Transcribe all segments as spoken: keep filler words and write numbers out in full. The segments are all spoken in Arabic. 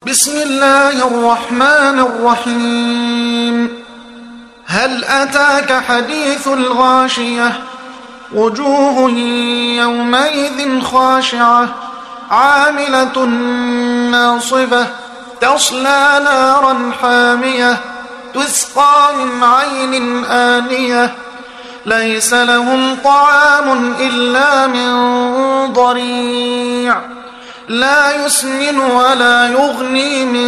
بسم الله الرحمن الرحيم. هل أتاك حديث الغاشية؟ وجوه يومئذ خاشعة عاملة ناصبة تصلى نارا حامية تسقى من عين آنية ليس لهم طعام إلا من ضريع لا يسمن ولا يغني من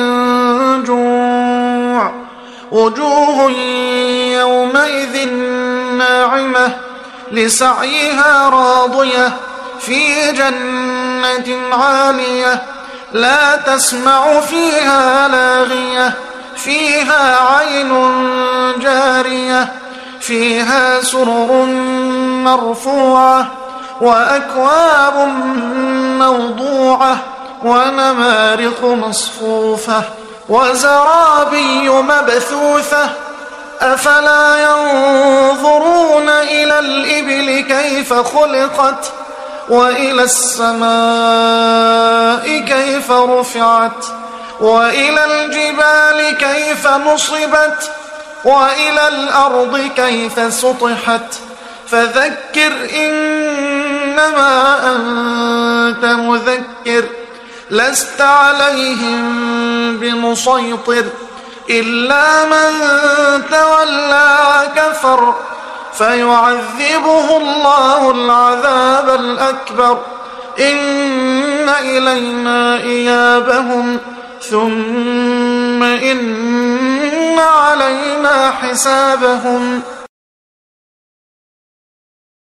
جوع. وجوه يومئذ ناعمة لسعيها راضية في جنة عالية لا تسمع فيها لاغية فيها عين جارية فيها سرر مرفوعة وأكواب موضوعة ونمارق مصفوفة وزرابي مبثوثة أفلا ينظرون إلى الإبل كيف خلقت وإلى السماء كيف رفعت وإلى الجبال كيف نصبت وإلى الأرض كيف سطحت فذكر إنما أنت مذكر لست عليهم بمسيطر إلا من تولى وكفر فيعذبه الله العذاب الأكبر إن إلينا إيابهم ثم إن علينا حسابهم.